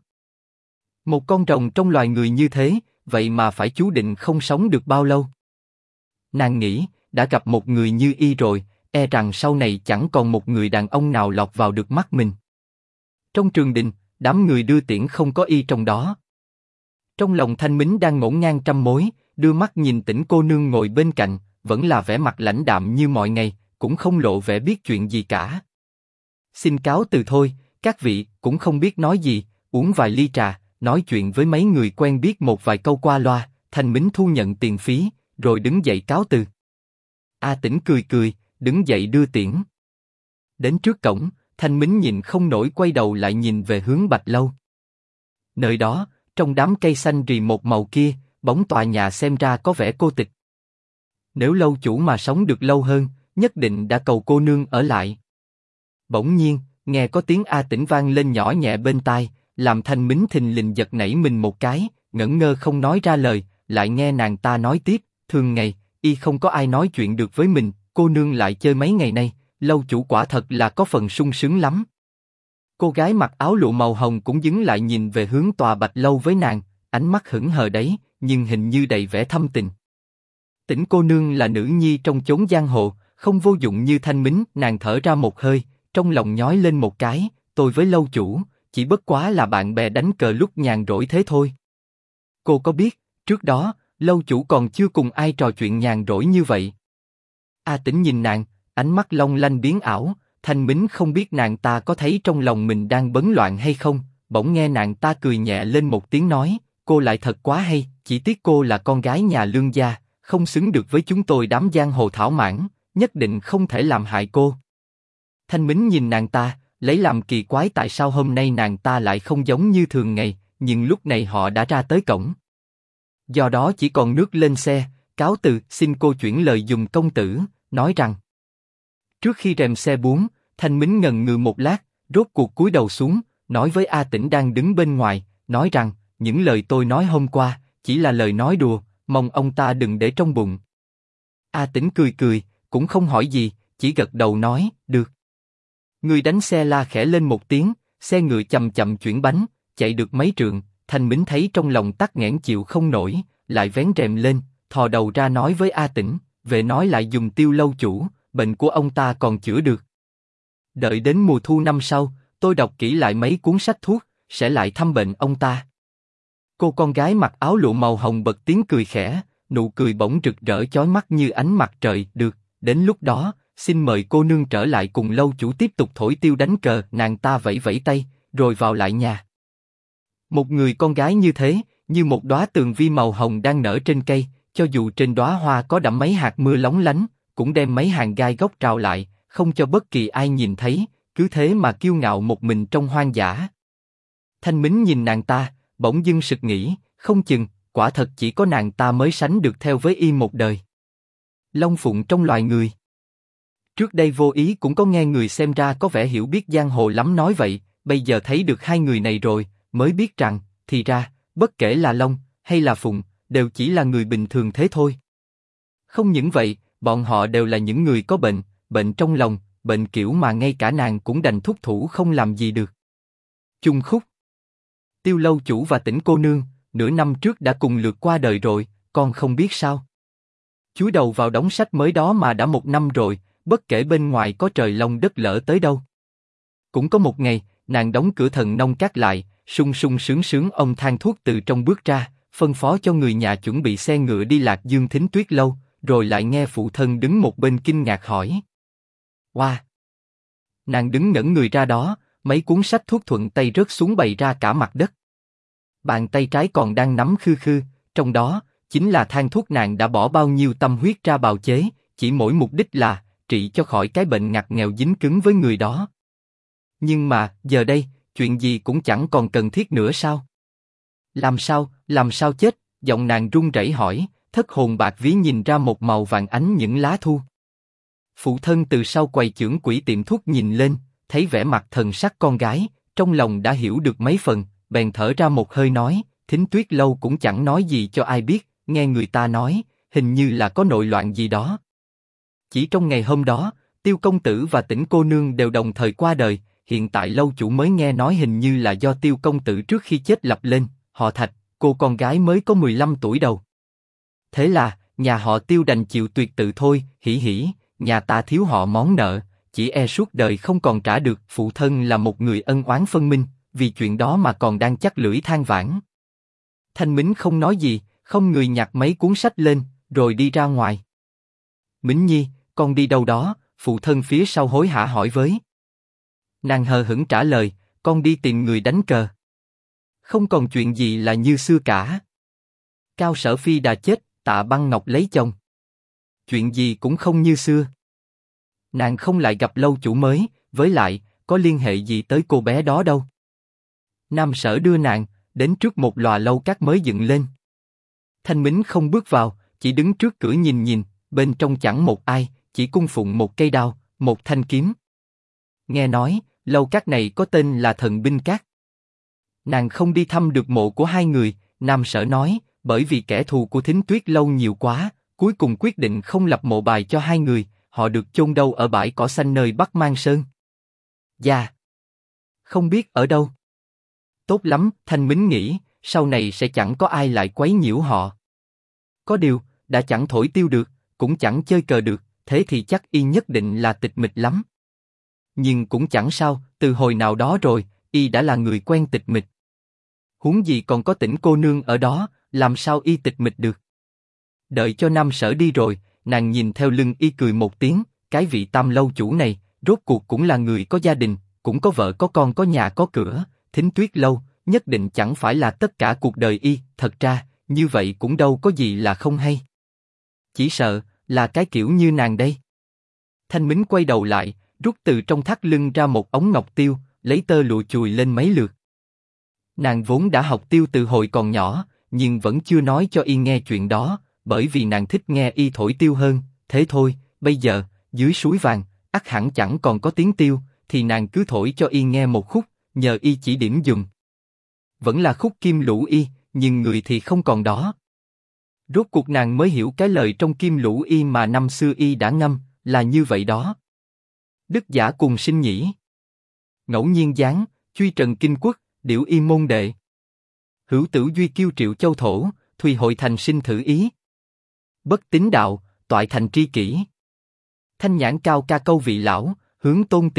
Một con rồng trong loài người như thế, vậy mà phải chú định không sống được bao lâu. Nàng nghĩ, đã gặp một người như y rồi, e rằng sau này chẳng còn một người đàn ông nào lọt vào được mắt mình. Trong trường đình, đám người đưa tiễn không có y trong đó. Trong lòng Thanh Mính đang ngổn ngang trăm mối, đưa mắt nhìn Tĩnh cô nương ngồi bên cạnh, vẫn là vẻ mặt lãnh đạm như mọi ngày, cũng không lộ vẻ biết chuyện gì cả. Xin cáo từ thôi, các vị cũng không biết nói gì, uống vài ly trà, nói chuyện với mấy người quen biết một vài câu qua loa. Thanh Mính thu nhận tiền phí, rồi đứng dậy cáo từ. A Tĩnh cười cười, đứng dậy đưa tiễn. Đến trước cổng, Thanh Mính nhìn không nổi quay đầu lại nhìn về hướng Bạch Lâu. Nơi đó, trong đám cây xanh rì một màu kia, bóng tòa nhà xem ra có vẻ cô tịch. Nếu lâu chủ mà sống được lâu hơn, nhất định đã cầu cô nương ở lại. Bỗng nhiên, nghe có tiếng A Tĩnh vang lên nhỏ nhẹ bên tai, làm Thanh Mính thình lình giật nảy mình một cái, ngẩn ngơ không nói ra lời, lại nghe nàng ta nói tiếp, thường ngày, y không có ai nói chuyện được với mình, cô nương lại chơi mấy ngày nay, lâu chủ quả thật là có phần sung sướng lắm. Cô gái mặc áo lụa màu hồng cũng dứng lại nhìn về hướng tòa Bạch Lâu với nàng, ánh mắt hững hờ đấy, nhưng hình như đầy vẻ thâm tình. Tĩnh cô nương là nữ nhi trong chốn giang hồ, không vô dụng như Thanh Mính. Nàng thở ra một hơi, trong lòng nhói lên một cái, tôi với lâu chủ, chỉ bất quá là bạn bè đánh cờ lúc nhàn rỗi thế thôi. Cô có biết, trước đó, lâu chủ còn chưa cùng ai trò chuyện nhàn rỗi như vậy. A Tĩnh nhìn nàng, ánh mắt long lanh biến ảo. Thanh Mính không biết nàng ta có thấy trong lòng mình đang bấn loạn hay không, bỗng nghe nàng ta cười nhẹ lên một tiếng nói, cô lại thật quá hay, chỉ tiếc cô là con gái nhà lương gia, không xứng được với chúng tôi đám giang hồ thảo mãn, nhất định không thể làm hại cô. Thanh Mính nhìn nàng ta, lấy làm kỳ quái tại sao hôm nay nàng ta lại không giống như thường ngày, nhưng lúc này họ đã ra tới cổng. Do đó chỉ còn nước lên xe, cáo từ, xin cô chuyển lời dùm công tử, nói rằng. Trước khi rèm xe buông, Thanh Mính ngần ngừ một lát, rốt cuộc cúi đầu xuống, nói với A Tĩnh đang đứng bên ngoài, nói rằng, những lời tôi nói hôm qua, chỉ là lời nói đùa, mong ông ta đừng để trong bụng. A Tĩnh cười cười, cũng không hỏi gì, chỉ gật đầu nói, được. Người đánh xe la khẽ lên một tiếng, xe ngựa chậm chậm chuyển bánh, chạy được mấy trượng, Thanh Mính thấy trong lòng tắc nghẽn chịu không nổi, lại vén rèm lên, thò đầu ra nói với A Tĩnh, về nói lại dùm Tiêu lâu chủ, bệnh của ông ta còn chữa được. Đợi đến mùa thu năm sau, tôi đọc kỹ lại mấy cuốn sách thuốc, sẽ lại thăm bệnh ông ta. Cô con gái mặc áo lụa màu hồng bật tiếng cười khẽ, nụ cười bỗng rực rỡ chói mắt như ánh mặt trời. Được, đến lúc đó, xin mời cô nương trở lại cùng lâu chủ tiếp tục thổi tiêu đánh cờ. Nàng ta vẫy vẫy tay, rồi vào lại nhà. Một người con gái như thế, như một đóa tường vi màu hồng đang nở trên cây, cho dù trên đóa hoa có đẫm mấy hạt mưa lóng lánh, cũng đem mấy hàng gai góc trào lại, không cho bất kỳ ai nhìn thấy, cứ thế mà kiêu ngạo một mình trong hoang dã. Thanh Mính nhìn nàng ta, bỗng dưng sực nghĩ, không chừng, quả thật chỉ có nàng ta mới sánh được theo với y một đời. Long phụng trong loài người. Trước đây vô ý cũng có nghe người xem ra có vẻ hiểu biết giang hồ lắm nói vậy, bây giờ thấy được hai người này rồi, mới biết rằng, thì ra, bất kể là Long hay là Phụng, đều chỉ là người bình thường thế thôi. Không những vậy, bọn họ đều là những người có bệnh, bệnh trong lòng, bệnh kiểu mà ngay cả nàng cũng đành thúc thủ không làm gì được. Chung khúc. Tiêu lâu chủ và Tĩnh cô nương, nửa năm trước đã cùng lượt qua đời rồi, con không biết sao. Chúi đầu vào đống sách mới đó mà đã 1 năm rồi, bất kể bên ngoài có trời long đất lở tới đâu. Cũng có một ngày, nàng đóng cửa thần nông cát lại, sung sung sướng sướng ông than thuốc từ trong bước ra, phân phó cho người nhà chuẩn bị xe ngựa đi Lạc Dương Thính Tuyết lâu, rồi lại nghe phụ thân đứng một bên kinh ngạc hỏi. Wow! Nàng đứng ngẩn người ra đó, mấy cuốn sách thuốc thuận tay rớt xuống bày ra cả mặt đất. Bàn tay trái còn đang nắm khư khư, trong đó, chính là thang thuốc nàng đã bỏ bao nhiêu tâm huyết ra bào chế, chỉ mỗi mục đích là trị cho khỏi cái bệnh ngặt nghèo dính cứng với người đó. Nhưng mà, giờ đây, chuyện gì cũng chẳng còn cần thiết nữa sao? Làm sao chết? Giọng nàng run rẩy hỏi, thất hồn bạc vía nhìn ra một màu vàng ánh những lá thu. Phụ thân từ sau quầy chưởng quỹ tiệm thuốc nhìn lên, thấy vẻ mặt thần sắc con gái, trong lòng đã hiểu được mấy phần, bèn thở ra một hơi nói, Thính Tuyết lâu cũng chẳng nói gì cho ai biết, nghe người ta nói, hình như là có nội loạn gì đó. Chỉ trong ngày hôm đó, Tiêu công tử và Tĩnh cô nương đều đồng thời qua đời, hiện tại lâu chủ mới nghe nói hình như là do Tiêu công tử trước khi chết lập lên, họ Thạch, cô con gái mới có 15 tuổi đầu. Thế là, nhà họ Tiêu đành chịu tuyệt tự thôi, hỉ hỉ, nhà ta thiếu họ món nợ, chỉ e suốt đời không còn trả được. Phụ thân là một người ân oán phân minh, vì chuyện đó mà còn đang chắc lưỡi than vãn. Thanh Mính không nói gì, không người nhặt mấy cuốn sách lên, rồi đi ra ngoài. Mính Nhi, con đi đâu đó? Phụ thân phía sau hối hả hỏi với. Nàng hờ hững trả lời, con đi tìm người đánh cờ. Không còn chuyện gì là như xưa cả. Cao Sở Phi đã chết, Tạ Băng Ngọc lấy chồng. Chuyện gì cũng không như xưa. Nàng không lại gặp lâu chủ mới, với lại, có liên hệ gì tới cô bé đó đâu. Nam Sở đưa nàng đến trước một lòa lâu cát mới dựng lên. Thanh Mính không bước vào, chỉ đứng trước cửa nhìn nhìn, bên trong chẳng một ai, chỉ cung phụng một cây đao, một thanh kiếm. Nghe nói, lâu cát này có tên là Thần Binh Cát. Nàng không đi thăm được mộ của hai người, Nam Sở nói, bởi vì kẻ thù của Thính Tuyết lâu nhiều quá, cuối cùng quyết định không lập mộ bài cho hai người, họ được chôn đâu ở bãi cỏ xanh nơi Bắc Mang Sơn. Dạ. Không biết ở đâu. Tốt lắm, Thanh Mính nghĩ, sau này sẽ chẳng có ai lại quấy nhiễu họ. Có điều, đã chẳng thổi tiêu được, cũng chẳng chơi cờ được, thế thì chắc y nhất định là tịch mịch lắm. Nhưng cũng chẳng sao, từ hồi nào đó rồi, y đã là người quen tịch mịch. Huống gì còn có Tĩnh cô nương ở đó, làm sao y tịch mịch được. Đợi cho Nam Sở đi rồi, nàng nhìn theo lưng y cười một tiếng, cái vị Tam lâu chủ này, rốt cuộc cũng là người có gia đình, cũng có vợ có con có nhà có cửa, Thính Tuyết lâu, nhất định chẳng phải là tất cả cuộc đời y, thật ra, như vậy cũng đâu có gì là không hay. Chỉ sợ, là cái kiểu như nàng đây. Thanh Mính quay đầu lại, rút từ trong thắt lưng ra một ống ngọc tiêu, lấy tơ lụa chùi lên mấy lượt. Nàng vốn đã học tiêu từ hồi còn nhỏ, nhưng vẫn chưa nói cho y nghe chuyện đó, bởi vì nàng thích nghe y thổi tiêu hơn, thế thôi, bây giờ, dưới suối vàng, ắt hẳn chẳng còn có tiếng tiêu, thì nàng cứ thổi cho y nghe một khúc, nhờ y chỉ điểm dùm. Vẫn là khúc Kim Lũ Y, nhưng người thì không còn đó. Rốt cuộc nàng mới hiểu cái lời trong Kim Lũ Y mà năm xưa y đã ngâm, là như vậy đó. Đức giả cùng sinh nhỉ. Ngẫu nhiên giáng, truy trần kinh quốc, điểu y môn đệ. Hữu tử duy kiêu triệu châu thổ, thùy hội thành sinh thử ý. Bất tín đạo, toại thành tri kỷ. Thanh nhãn cao ca câu vị lão, hướng tôn tiền,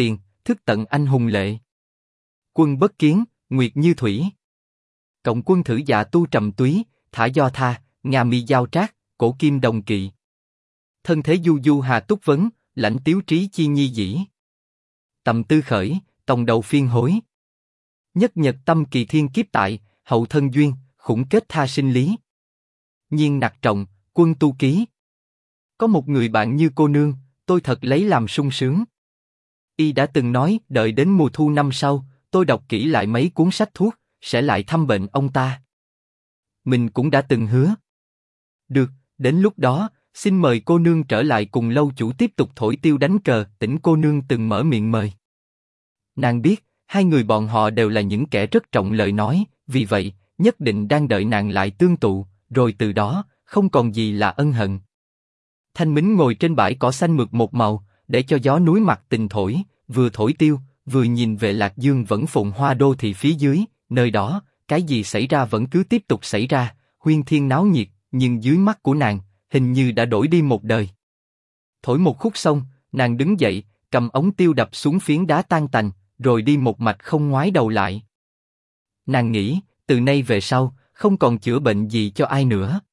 thức tận anh hùng lệ. Quân bất kiến, nguyệt như thủy. Cộng quân thử dạ tu trầm túy, thả do tha, nga mi giao trác, cổ kim đồng kỵ. Thân thế du du hà túc vấn, lãnh tiếu trí chi nhi dĩ. Tầm tư khởi, tòng đầu phiên hối. Nhất nhật tâm kỳ thiên kiếp tại, hậu thân duyên, khủng kết tha sinh lý. Nhiên nặc trọng, quân tu ký. Có một người bạn như cô nương, tôi thật lấy làm sung sướng. Y đã từng nói, đợi đến mùa thu năm sau, tôi đọc kỹ lại mấy cuốn sách thuốc, sẽ lại thăm bệnh ông ta. Mình cũng đã từng hứa. Được, đến lúc đó, xin mời cô nương trở lại cùng lâu chủ tiếp tục thổi tiêu đánh cờ. Tỉnh cô nương từng mở miệng mời. Nàng biết, hai người bọn họ đều là những kẻ rất trọng lời nói, vì vậy, nhất định đang đợi nàng lại tương tụ, rồi từ đó, không còn gì là ân hận. Thanh Mính ngồi trên bãi cỏ xanh mượt một màu, để cho gió núi mặt tình thổi, vừa thổi tiêu, vừa nhìn về Lạc Dương vẫn phồn hoa đô thị phía dưới, nơi đó, cái gì xảy ra vẫn cứ tiếp tục xảy ra, huyên thiên náo nhiệt, nhưng dưới mắt của nàng, hình như đã đổi đi một đời. Thổi một khúc xong, nàng đứng dậy, cầm ống tiêu đập xuống phiến đá tan tành, rồi đi một mạch không ngoái đầu lại. Nàng nghĩ, từ nay về sau, không còn chữa bệnh gì cho ai nữa.